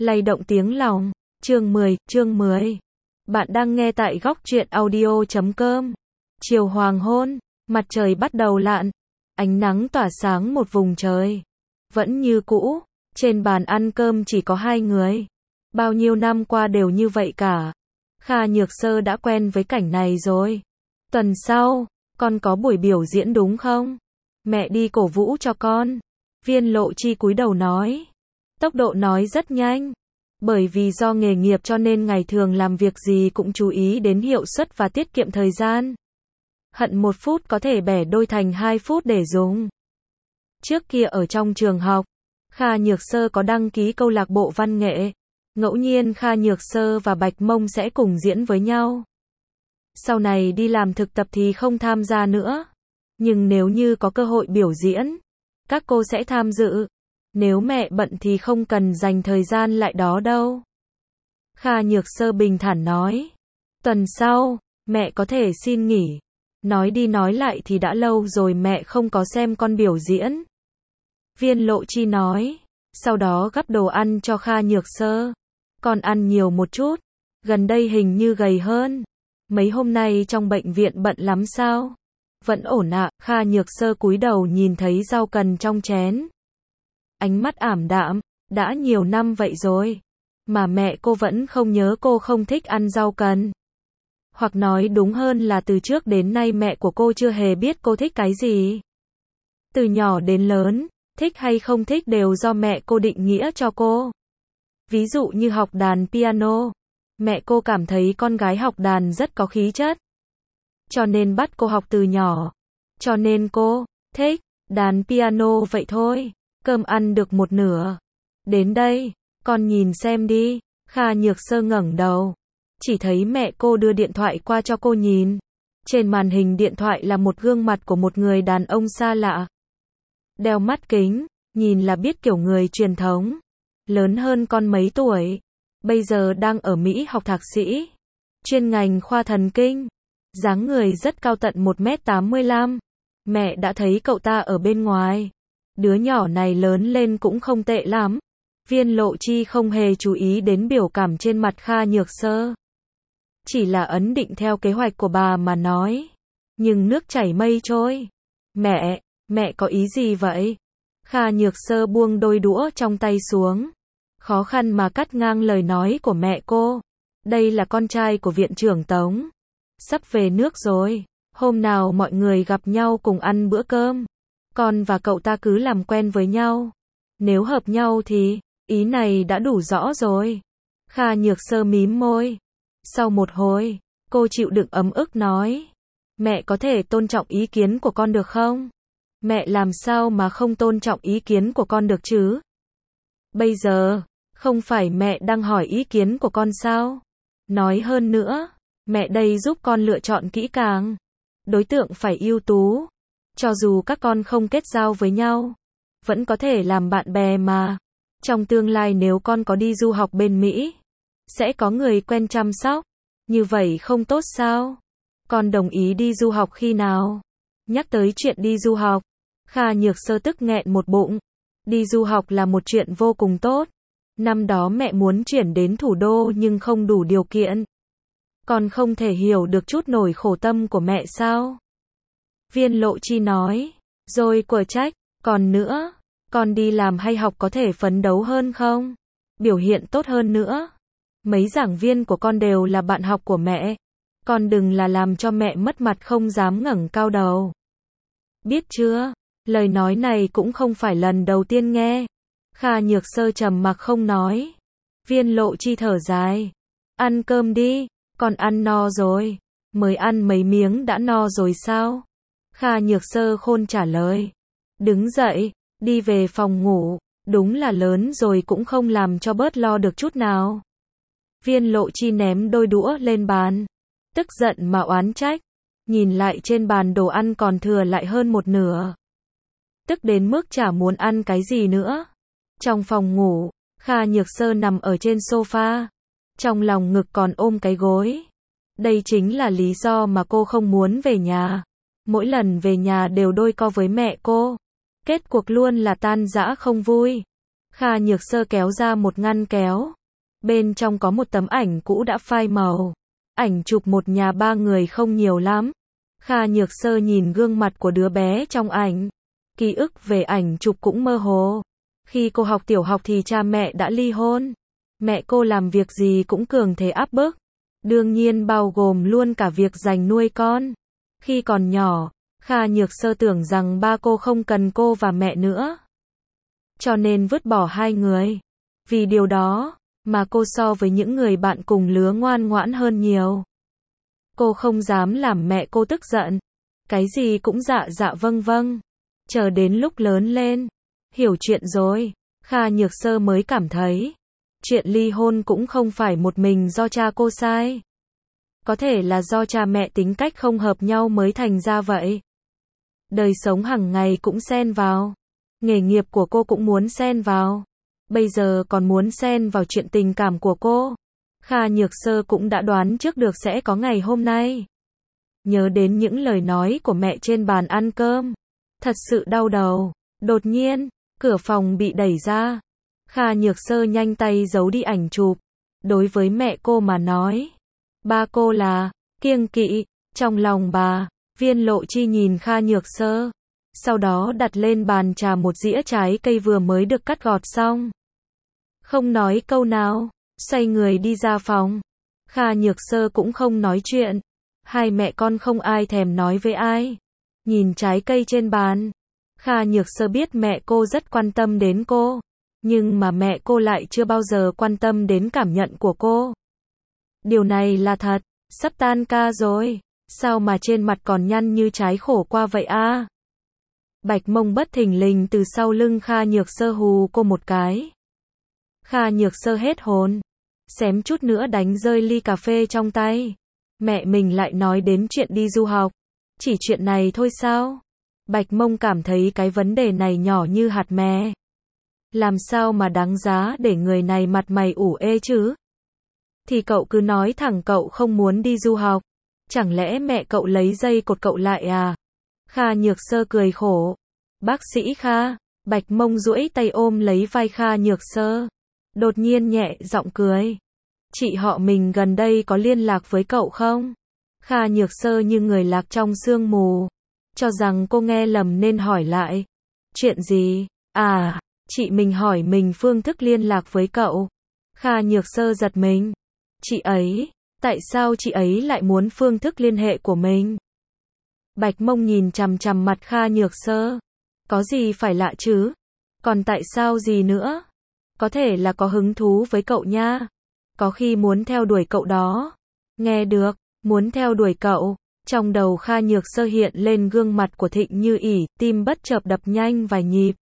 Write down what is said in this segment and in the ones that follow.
Lay động tiếng lòng. Chương 10. Bạn đang nghe tại góc truyện audio.com. Chiều hoàng hôn, mặt trời bắt đầu lặn, ánh nắng tỏa sáng một vùng trời. Vẫn như cũ, trên bàn ăn cơm chỉ có hai người. Bao nhiêu năm qua đều như vậy cả. Kha Nhược Sơ đã quen với cảnh này rồi. Tuần sau, con có buổi biểu diễn đúng không? Mẹ đi cổ vũ cho con. Viên Lộ Chi cúi đầu nói. Tốc độ nói rất nhanh. Bởi vì do nghề nghiệp cho nên ngày thường làm việc gì cũng chú ý đến hiệu suất và tiết kiệm thời gian. Hận 1 phút có thể bẻ đôi thành 2 phút để dùng. Trước kia ở trong trường học, Kha Nhược Sơ có đăng ký câu lạc bộ văn nghệ. Ngẫu nhiên Kha Nhược Sơ và Bạch Mông sẽ cùng diễn với nhau. Sau này đi làm thực tập thì không tham gia nữa. Nhưng nếu như có cơ hội biểu diễn, các cô sẽ tham dự. Nếu mẹ bận thì không cần dành thời gian lại đó đâu. Kha Nhược Sơ bình thản nói. Tuần sau, mẹ có thể xin nghỉ. Nói đi nói lại thì đã lâu rồi mẹ không có xem con biểu diễn. Viên Lộ Chi nói. Sau đó gắp đồ ăn cho Kha Nhược Sơ. Con ăn nhiều một chút. Gần đây hình như gầy hơn. Mấy hôm nay trong bệnh viện bận lắm sao? Vẫn ổn ạ. Kha Nhược Sơ cúi đầu nhìn thấy rau cần trong chén. Ánh mắt ảm đạm. Đã nhiều năm vậy rồi. Mà mẹ cô vẫn không nhớ cô không thích ăn rau cần. Hoặc nói đúng hơn là từ trước đến nay mẹ của cô chưa hề biết cô thích cái gì. Từ nhỏ đến lớn, thích hay không thích đều do mẹ cô định nghĩa cho cô. Ví dụ như học đàn piano. Mẹ cô cảm thấy con gái học đàn rất có khí chất. Cho nên bắt cô học từ nhỏ. Cho nên cô thích đàn piano vậy thôi. Cơm ăn được một nửa. Đến đây, con nhìn xem đi. Kha Nhược Sơ ngẩng đầu. Chỉ thấy mẹ cô đưa điện thoại qua cho cô nhìn. Trên màn hình điện thoại là một gương mặt của một người đàn ông xa lạ. Đeo mắt kính, nhìn là biết kiểu người truyền thống. Lớn hơn con mấy tuổi. Bây giờ đang ở Mỹ học thạc sĩ. Chuyên ngành khoa thần kinh. Dáng người rất cao tận 1m85. Mẹ đã thấy cậu ta ở bên ngoài. Đứa nhỏ này lớn lên cũng không tệ lắm. Viên Lộ Chi không hề chú ý đến biểu cảm trên mặt Kha Nhược Sơ. Chỉ là ấn định theo kế hoạch của bà mà nói. Nhưng nước chảy mây trôi. Mẹ có ý gì vậy? Kha Nhược Sơ buông đôi đũa trong tay xuống. Khó khăn mà cắt ngang lời nói của mẹ cô. Đây là con trai của viện trưởng Tống. Sắp về nước rồi. Hôm nào mọi người gặp nhau cùng ăn bữa cơm. Con và cậu ta cứ làm quen với nhau. Nếu hợp nhau thì, ý này đã đủ rõ rồi. Kha Nhược Sơ mím môi. Sau một hồi, cô chịu đựng ấm ức nói. Mẹ có thể tôn trọng ý kiến của con được không? Mẹ làm sao mà không tôn trọng ý kiến của con được chứ? Bây giờ, không phải mẹ đang hỏi ý kiến của con sao? Nói hơn nữa, mẹ đây giúp con lựa chọn kỹ càng. Đối tượng phải ưu tú. Cho dù các con không kết giao với nhau, vẫn có thể làm bạn bè mà. Trong tương lai nếu con có đi du học bên Mỹ, sẽ có người quen chăm sóc. Như vậy không tốt sao? Con đồng ý đi du học khi nào? Nhắc tới chuyện đi du học, Kha Nhược Sơ tức nghẹn một bụng. Đi du học là một chuyện vô cùng tốt. Năm đó mẹ muốn chuyển đến thủ đô nhưng không đủ điều kiện. Con không thể hiểu được chút nỗi khổ tâm của mẹ sao? Viên Lộ Chi nói. Rồi quở trách. Còn nữa, con đi làm hay học có thể phấn đấu hơn không? Biểu hiện tốt hơn nữa. Mấy giảng viên của con đều là bạn học của mẹ. Con đừng là làm cho mẹ mất mặt không dám ngẩng cao đầu. Biết chưa? Lời nói này cũng không phải lần đầu tiên nghe. Kha Nhược Sơ trầm mặc không nói. Viên Lộ Chi thở dài. Ăn cơm đi, con ăn no rồi. Mới ăn mấy miếng đã no rồi sao? Kha Nhược Sơ khôn trả lời. Đứng dậy, đi về phòng ngủ. Đúng là lớn rồi cũng không làm cho bớt lo được chút nào. Viên Lộ Chi ném đôi đũa lên bàn. Tức giận mà oán trách. Nhìn lại trên bàn đồ ăn còn thừa lại hơn một nửa. Tức đến mức chả muốn ăn cái gì nữa. Trong phòng ngủ, Kha Nhược Sơ nằm ở trên sofa. Trong lòng ngực còn ôm cái gối. Đây chính là lý do mà cô không muốn về nhà. Mỗi lần về nhà đều đôi co với mẹ cô. Kết cuộc luôn là tan rã không vui. Kha Nhược Sơ kéo ra một ngăn kéo. Bên trong có một tấm ảnh cũ đã phai màu. Ảnh chụp một nhà ba người không nhiều lắm. Kha Nhược Sơ nhìn gương mặt của đứa bé trong ảnh. Ký ức về ảnh chụp cũng mơ hồ. Khi cô học tiểu học thì cha mẹ đã ly hôn. Mẹ cô làm việc gì cũng cường thế áp bức. Đương nhiên bao gồm luôn cả việc dành nuôi con. Khi còn nhỏ, Kha Nhược Sơ tưởng rằng ba cô không cần cô và mẹ nữa. Cho nên vứt bỏ hai người. Vì điều đó, mà cô so với những người bạn cùng lứa ngoan ngoãn hơn nhiều. Cô không dám làm mẹ cô tức giận. Cái gì cũng dạ dạ vâng vâng. Chờ đến lúc lớn lên, hiểu chuyện rồi, Kha Nhược Sơ mới cảm thấy, chuyện ly hôn cũng không phải một mình do cha cô sai. Có thể là do cha mẹ tính cách không hợp nhau mới thành ra vậy. Đời sống hàng ngày cũng xen vào. Nghề nghiệp của cô cũng muốn xen vào. Bây giờ còn muốn xen vào chuyện tình cảm của cô. Kha Nhược Sơ cũng đã đoán trước được sẽ có ngày hôm nay. Nhớ đến những lời nói của mẹ trên bàn ăn cơm. Thật sự đau đầu. Đột nhiên, cửa phòng bị đẩy ra. Kha Nhược Sơ nhanh tay giấu đi ảnh chụp. Đối với mẹ cô mà nói, ba cô là kiêng kỵ. Trong lòng bà, Viên Lộ Chi nhìn Kha Nhược Sơ. Sau đó đặt lên bàn trà một dĩa trái cây vừa mới được cắt gọt xong. Không nói câu nào, xoay người đi ra phòng. Kha Nhược Sơ cũng không nói chuyện. Hai mẹ con không ai thèm nói với ai. Nhìn trái cây trên bàn. Kha Nhược Sơ biết mẹ cô rất quan tâm đến cô. Nhưng mà mẹ cô lại chưa bao giờ quan tâm đến cảm nhận của cô. Điều này là thật. Sắp tan ca rồi. Sao mà trên mặt còn nhăn như trái khổ qua vậy a? Bạch Mông bất thình lình từ sau lưng Kha Nhược Sơ hù cô một cái. Kha Nhược Sơ hết hồn. Xém chút nữa đánh rơi ly cà phê trong tay. Mẹ mình lại nói đến chuyện đi du học. Chỉ chuyện này thôi sao? Bạch Mông cảm thấy cái vấn đề này nhỏ như hạt mè. Làm sao mà đáng giá để người này mặt mày ủ ê chứ? Thì cậu cứ nói thẳng cậu không muốn đi du học. Chẳng lẽ mẹ cậu lấy dây cột cậu lại à? Kha Nhược Sơ cười khổ. Bác sĩ Kha. Bạch Mông duỗi tay ôm lấy vai Kha Nhược Sơ. Đột nhiên nhẹ giọng cười. Chị họ mình gần đây có liên lạc với cậu không? Kha Nhược Sơ như người lạc trong sương mù. Cho rằng cô nghe lầm nên hỏi lại. Chuyện gì? À, chị mình hỏi mình phương thức liên lạc với cậu. Kha Nhược Sơ giật mình. Chị ấy, tại sao chị ấy lại muốn phương thức liên hệ của mình? Bạch Mông nhìn chằm chằm mặt Kha Nhược Sơ. Có gì phải lạ chứ? Còn tại sao gì nữa? Có thể là có hứng thú với cậu nha. Có khi muốn theo đuổi cậu đó. Nghe được, muốn theo đuổi cậu. Trong đầu Kha Nhược Sơ hiện lên gương mặt của Thịnh Như ỉ, tim bất chợt đập nhanh vài nhịp.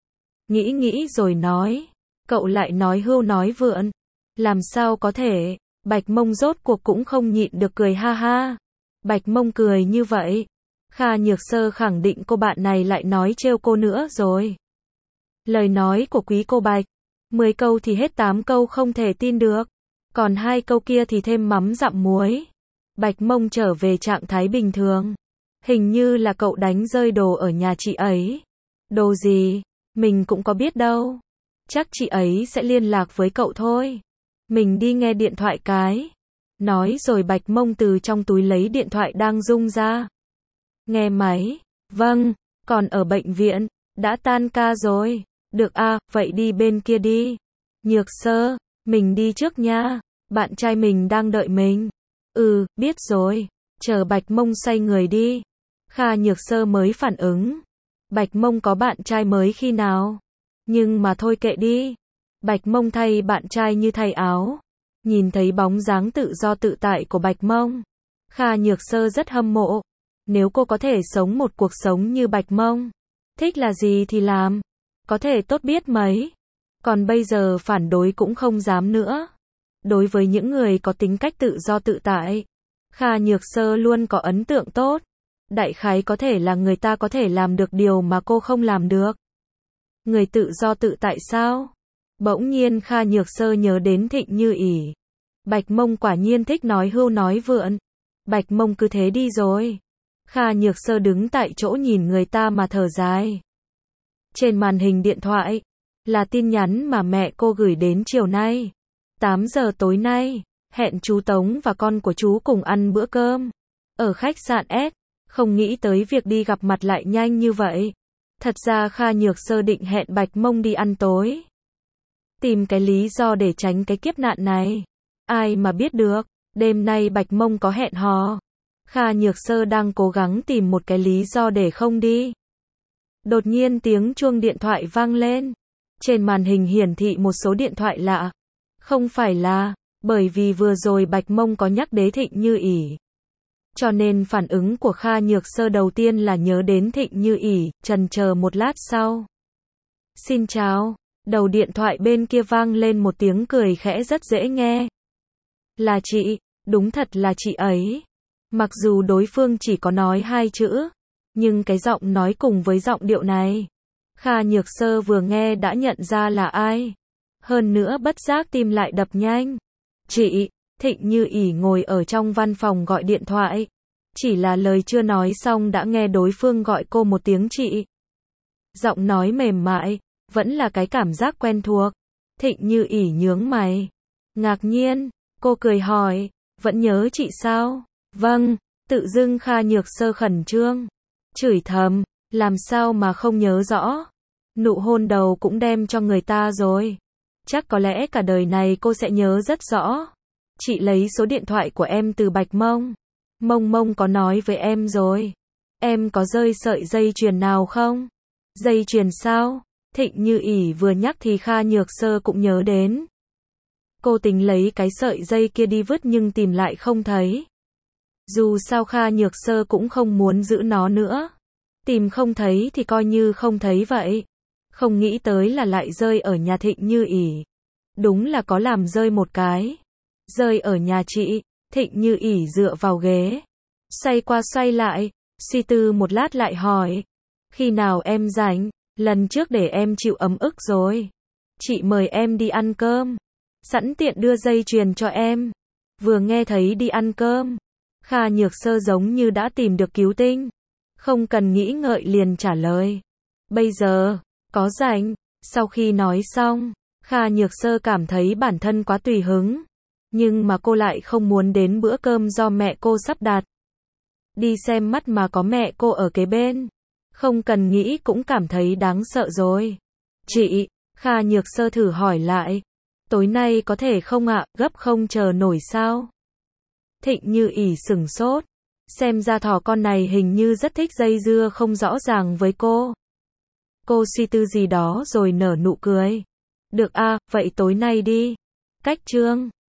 Nghĩ rồi nói. Cậu lại nói hưu nói vượn. Làm sao có thể? Bạch Mông rốt cuộc cũng không nhịn được cười ha ha. Bạch Mông cười như vậy. Kha Nhược Sơ khẳng định cô bạn này lại nói trêu cô nữa rồi. Lời nói của quý cô Bạch. 10 câu thì hết 8 câu không thể tin được. Còn 2 câu kia thì thêm mắm dặm muối. Bạch Mông trở về trạng thái bình thường. Hình như là cậu đánh rơi đồ ở nhà chị ấy. Đồ gì? Mình cũng có biết đâu. Chắc chị ấy sẽ liên lạc với cậu thôi. Mình đi nghe điện thoại cái. Nói rồi Bạch Mông từ trong túi lấy điện thoại đang rung ra. Nghe máy. Vâng, còn ở bệnh viện. Đã tan ca rồi. Được à, vậy đi bên kia đi. Nhược Sơ, mình đi trước nha. Bạn trai mình đang đợi mình. Ừ, biết rồi. Chờ Bạch Mông xoay người đi. Kha Nhược Sơ mới phản ứng. Bạch Mông có bạn trai mới khi nào? Nhưng mà thôi kệ đi. Bạch Mông thay bạn trai như thay áo. Nhìn thấy bóng dáng tự do tự tại của Bạch Mông. Kha Nhược Sơ rất hâm mộ. Nếu cô có thể sống một cuộc sống như Bạch Mông. Thích là gì thì làm. Có thể tốt biết mấy. Còn bây giờ phản đối cũng không dám nữa. Đối với những người có tính cách tự do tự tại, Kha Nhược Sơ luôn có ấn tượng tốt. Đại khái có thể là người ta có thể làm được điều mà cô không làm được. Người tự do tự tại sao? Bỗng nhiên Kha Nhược Sơ nhớ đến Thịnh Như ỉ. Bạch Mông quả nhiên thích nói hưu nói vượn. Bạch Mông cứ thế đi rồi. Kha Nhược Sơ đứng tại chỗ nhìn người ta mà thở dài. Trên màn hình điện thoại, Là tin nhắn mà mẹ cô gửi đến chiều nay. 8 giờ tối nay, hẹn chú Tống và con của chú cùng ăn bữa cơm. Ở khách sạn S. Không nghĩ tới việc đi gặp mặt lại nhanh như vậy. Thật ra Kha Nhược Sơ định hẹn Bạch Mông đi ăn tối. Tìm cái lý do để tránh cái kiếp nạn này. Ai mà biết được, đêm nay Bạch Mông có hẹn hò. Kha Nhược Sơ đang cố gắng tìm một cái lý do để không đi. Đột nhiên tiếng chuông điện thoại vang lên. Trên màn hình hiển thị một số điện thoại lạ. Không phải là, bởi vì vừa rồi Bạch Mông có nhắc đến Thịnh Như ỉ. Cho nên phản ứng của Kha Nhược Sơ đầu tiên là nhớ đến Thịnh Như ỉ, chần chờ một lát sau. Xin chào, đầu điện thoại bên kia vang lên một tiếng cười khẽ rất dễ nghe. Là chị, đúng thật là chị ấy. Mặc dù đối phương chỉ có nói 2 chữ, nhưng cái giọng nói cùng với giọng điệu này, Kha Nhược Sơ vừa nghe đã nhận ra là ai. Hơn nữa bất giác tim lại đập nhanh. Chị, Thịnh Như ỉ ngồi ở trong văn phòng gọi điện thoại. Chỉ là lời chưa nói xong đã nghe đối phương gọi cô một tiếng chị. Giọng nói mềm mại, vẫn là cái cảm giác quen thuộc. Thịnh Như ỉ nhướng mày. Ngạc nhiên, cô cười hỏi, vẫn nhớ chị sao? Vâng, tự dưng Kha Nhược Sơ khẩn trương. Chửi thầm, làm sao mà không nhớ rõ. Nụ hôn đầu cũng đem cho người ta rồi. Chắc có lẽ cả đời này cô sẽ nhớ rất rõ. Chị lấy số điện thoại của em từ Bạch Mông. Mông Mông có nói với em rồi. Em có rơi sợi dây chuyền nào không? Dây chuyền sao? Thịnh Như ỉ vừa nhắc thì Kha Nhược Sơ cũng nhớ đến. Cô tính lấy cái sợi dây kia đi vứt nhưng tìm lại không thấy. Dù sao Kha Nhược Sơ cũng không muốn giữ nó nữa. Tìm không thấy thì coi như không thấy vậy. Không nghĩ tới là lại rơi ở nhà Thịnh Như ỉ. Đúng là có làm rơi một cái. Rơi ở nhà chị. Thịnh Như ỉ dựa vào ghế. Xoay qua xoay lại. Suy tư một lát lại hỏi. Khi nào em rảnh? Lần trước để em chịu ấm ức rồi. Chị mời em đi ăn cơm. Sẵn tiện đưa dây chuyền cho em. Vừa nghe thấy đi ăn cơm, Kha Nhược Sơ giống như đã tìm được cứu tinh. Không cần nghĩ ngợi liền trả lời. Bây giờ, có rảnh. Sau khi nói xong, Kha Nhược Sơ cảm thấy bản thân quá tùy hứng. Nhưng mà cô lại không muốn đến bữa cơm do mẹ cô sắp đặt. Đi xem mắt mà có mẹ cô ở kế bên. Không cần nghĩ cũng cảm thấy đáng sợ rồi. Chị, Kha Nhược Sơ thử hỏi lại. Tối nay có thể không ạ, gấp không chờ nổi sao? Thịnh Như ỉ sửng sốt. Xem ra thỏ con này hình như rất thích dây dưa không rõ ràng với cô. Cô suy tư gì đó rồi nở nụ cười. Được a, vậy tối nay đi. Cách chương